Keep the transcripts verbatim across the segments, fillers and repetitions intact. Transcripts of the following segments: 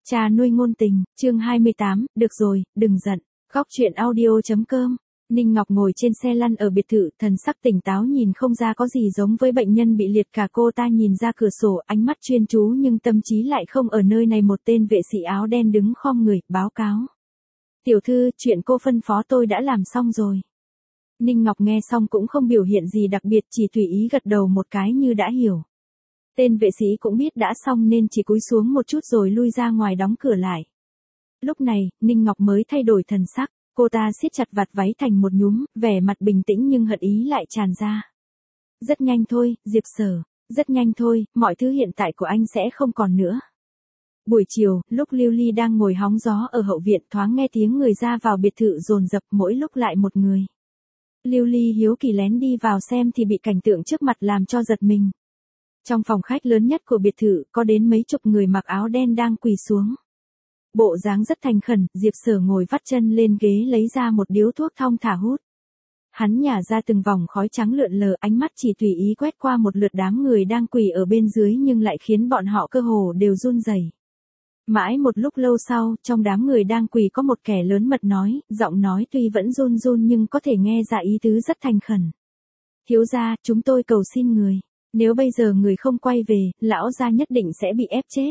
Cha nuôi ngôn tình, chương hai mươi tám, được rồi, đừng giận. Góc truyện audio.com. Ninh Ngọc ngồi trên xe lăn ở biệt thự, thần sắc tỉnh táo nhìn không ra có gì giống với bệnh nhân bị liệt cả. Cô ta nhìn ra cửa sổ, ánh mắt chuyên chú nhưng tâm trí lại không ở nơi này. Một tên vệ sĩ áo đen đứng khom người, báo cáo. Tiểu thư, chuyện cô phân phó tôi đã làm xong rồi. Ninh Ngọc nghe xong cũng không biểu hiện gì đặc biệt, chỉ tùy ý gật đầu một cái như đã hiểu. Tên vệ sĩ cũng biết đã xong nên chỉ cúi xuống một chút rồi lui ra ngoài đóng cửa lại. Lúc này, Ninh Ngọc mới thay đổi thần sắc, cô ta siết chặt vạt váy thành một nhúm, vẻ mặt bình tĩnh nhưng hận ý lại tràn ra. Rất nhanh thôi, Diệp Sở, rất nhanh thôi, mọi thứ hiện tại của anh sẽ không còn nữa. Buổi chiều, lúc Lưu Ly đang ngồi hóng gió ở hậu viện thoáng nghe tiếng người ra vào biệt thự dồn dập, mỗi lúc lại một người. Lưu Ly hiếu kỳ lén đi vào xem thì bị cảnh tượng trước mặt làm cho giật mình. Trong phòng khách lớn nhất của biệt thự, có đến mấy chục người mặc áo đen đang quỳ xuống. Bộ dáng rất thành khẩn, Diệp Sở ngồi vắt chân lên ghế lấy ra một điếu thuốc thong thả hút. Hắn nhả ra từng vòng khói trắng lượn lờ, ánh mắt chỉ tùy ý quét qua một lượt đám người đang quỳ ở bên dưới nhưng lại khiến bọn họ cơ hồ đều run rẩy. Mãi một lúc lâu sau, trong đám người đang quỳ có một kẻ lớn mật nói, giọng nói tuy vẫn run run nhưng có thể nghe ra ý tứ rất thành khẩn. Thiếu gia, chúng tôi cầu xin người. Nếu bây giờ người không quay về, lão gia nhất định sẽ bị ép chết.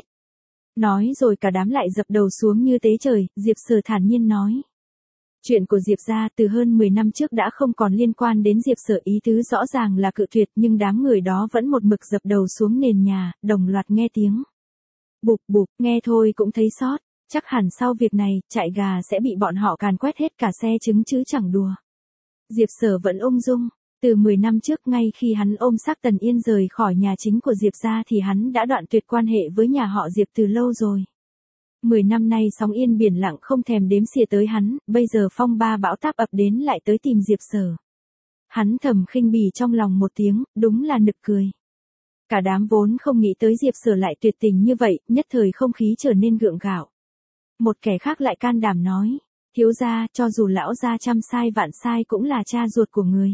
Nói rồi cả đám lại dập đầu xuống như tế trời, Diệp Sở thản nhiên nói. Chuyện của Diệp gia từ hơn mười năm trước đã không còn liên quan đến Diệp Sở, ý tứ rõ ràng là cự tuyệt nhưng đám người đó vẫn một mực dập đầu xuống nền nhà, đồng loạt nghe tiếng. Bụp bụp, nghe thôi cũng thấy xót, chắc hẳn sau việc này, trại gà sẽ bị bọn họ càn quét hết cả xe trứng chứ chẳng đùa. Diệp Sở vẫn ung dung. Từ mười năm trước, ngay khi hắn ôm xác Tần Yên rời khỏi nhà chính của Diệp gia thì hắn đã đoạn tuyệt quan hệ với nhà họ Diệp từ lâu rồi. Mười năm nay sóng yên biển lặng không thèm đếm xỉa tới hắn, bây giờ phong ba bão táp ập đến lại tới tìm Diệp Sở. Hắn thầm khinh bỉ trong lòng một tiếng, đúng là nực cười. Cả đám vốn không nghĩ tới Diệp Sở lại tuyệt tình như vậy, nhất thời không khí trở nên gượng gạo. Một kẻ khác lại can đảm nói, thiếu gia, cho dù lão gia trăm sai vạn sai cũng là cha ruột của người.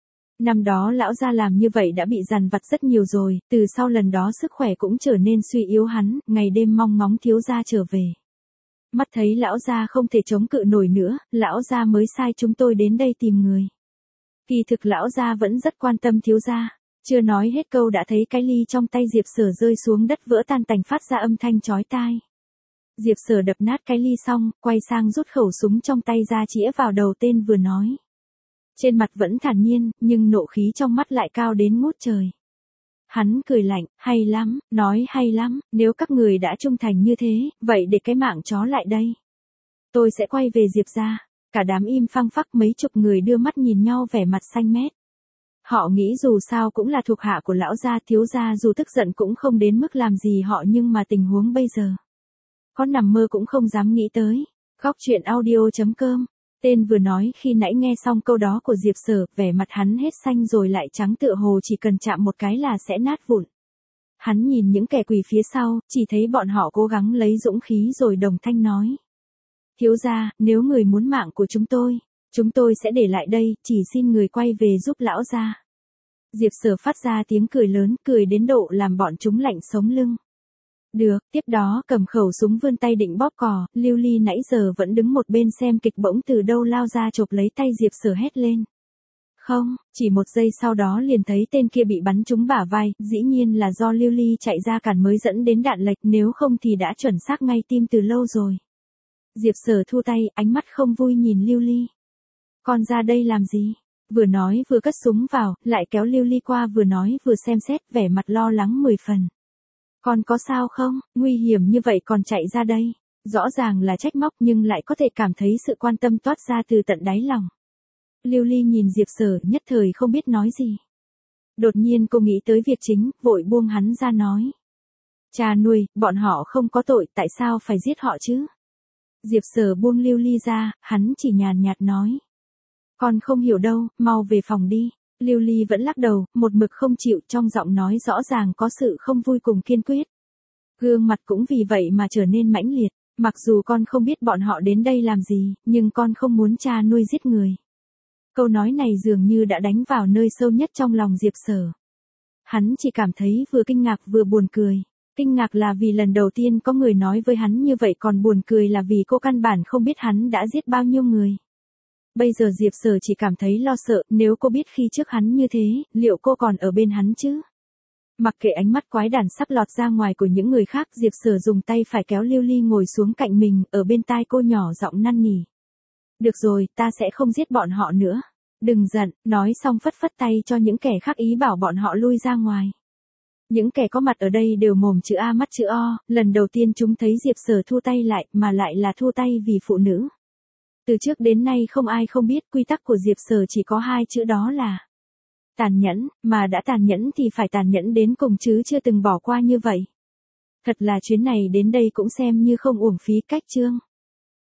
Năm đó lão gia làm như vậy đã bị dằn vặt rất nhiều rồi, từ sau lần đó sức khỏe cũng trở nên suy yếu, hắn ngày đêm mong ngóng thiếu gia trở về. Mắt thấy lão gia không thể chống cự nổi nữa, lão gia mới sai chúng tôi đến đây tìm người. Kỳ thực lão gia vẫn rất quan tâm thiếu gia. Chưa nói hết câu đã thấy cái ly trong tay Diệp Sở rơi xuống đất vỡ tan tành phát ra âm thanh chói tai. Diệp Sở đập nát cái ly xong, quay sang rút khẩu súng trong tay ra chĩa vào đầu tên vừa nói. Trên mặt vẫn thản nhiên, nhưng nộ khí trong mắt lại cao đến ngút trời. Hắn cười lạnh, hay lắm, nói hay lắm, nếu các người đã trung thành như thế, vậy để cái mạng chó lại đây. Tôi sẽ quay về Diệp gia. Cả đám im phăng phắc, mấy chục người đưa mắt nhìn nhau vẻ mặt xanh mét. Họ nghĩ dù sao cũng là thuộc hạ của lão gia, thiếu gia dù tức giận cũng không đến mức làm gì họ, nhưng mà tình huống bây giờ, có nằm mơ cũng không dám nghĩ tới. Góc truyện audio.com. Tên vừa nói khi nãy nghe xong câu đó của Diệp Sở, vẻ mặt hắn hết xanh rồi lại trắng, tựa hồ chỉ cần chạm một cái là sẽ nát vụn. Hắn nhìn những kẻ quỳ phía sau, chỉ thấy bọn họ cố gắng lấy dũng khí rồi đồng thanh nói. Thiếu gia, nếu người muốn mạng của chúng tôi, chúng tôi sẽ để lại đây, chỉ xin người quay về giúp lão gia. Diệp Sở phát ra tiếng cười lớn, cười đến độ làm bọn chúng lạnh sống lưng. Được, tiếp đó cầm khẩu súng vươn tay định bóp cò, Lưu Ly nãy giờ vẫn đứng một bên xem kịch bỗng từ đâu lao ra chộp lấy tay Diệp Sở hét lên. Không, chỉ một giây sau đó liền thấy tên kia bị bắn trúng bả vai, dĩ nhiên là do Lưu Ly chạy ra cản mới dẫn đến đạn lệch, nếu không thì đã chuẩn xác ngay tim từ lâu rồi. Diệp Sở thu tay, ánh mắt không vui nhìn Lưu Ly. Con ra đây làm gì? Vừa nói vừa cất súng vào, lại kéo Lưu Ly qua vừa nói vừa xem xét, vẻ mặt lo lắng mười phần. Con có sao không? Nguy hiểm như vậy còn chạy ra đây. Rõ ràng là trách móc nhưng lại có thể cảm thấy sự quan tâm toát ra từ tận đáy lòng. Lưu Ly nhìn Diệp Sở nhất thời không biết nói gì. Đột nhiên cô nghĩ tới việc chính, vội buông hắn ra nói. Cha nuôi, bọn họ không có tội, tại sao phải giết họ chứ? Diệp Sở buông Lưu Ly ra, hắn chỉ nhàn nhạt nói. Con không hiểu đâu, mau về phòng đi. Lưu Ly vẫn lắc đầu, một mực không chịu, trong giọng nói rõ ràng có sự không vui cùng kiên quyết. Gương mặt cũng vì vậy mà trở nên mãnh liệt, mặc dù con không biết bọn họ đến đây làm gì, nhưng con không muốn cha nuôi giết người. Câu nói này dường như đã đánh vào nơi sâu nhất trong lòng Diệp Sở. Hắn chỉ cảm thấy vừa kinh ngạc vừa buồn cười. Kinh ngạc là vì lần đầu tiên có người nói với hắn như vậy, còn buồn cười là vì cô căn bản không biết hắn đã giết bao nhiêu người. Bây giờ Diệp Sở chỉ cảm thấy lo sợ, nếu cô biết khi trước hắn như thế, liệu cô còn ở bên hắn chứ? Mặc kệ ánh mắt quái đản sắp lọt ra ngoài của những người khác, Diệp Sở dùng tay phải kéo Lưu Ly ngồi xuống cạnh mình, ở bên tai cô nhỏ giọng năn nỉ. Được rồi, ta sẽ không giết bọn họ nữa. Đừng giận, nói xong phất phất tay cho những kẻ khác ý bảo bọn họ lui ra ngoài. Những kẻ có mặt ở đây đều mồm chữ A mắt chữ O, lần đầu tiên chúng thấy Diệp Sở thu tay lại, mà lại là thu tay vì phụ nữ. Từ trước đến nay không ai không biết quy tắc của Diệp Sở chỉ có hai chữ, đó là tàn nhẫn, mà đã tàn nhẫn thì phải tàn nhẫn đến cùng chứ chưa từng bỏ qua như vậy. Thật là chuyến này đến đây cũng xem như không uổng phí cách chương.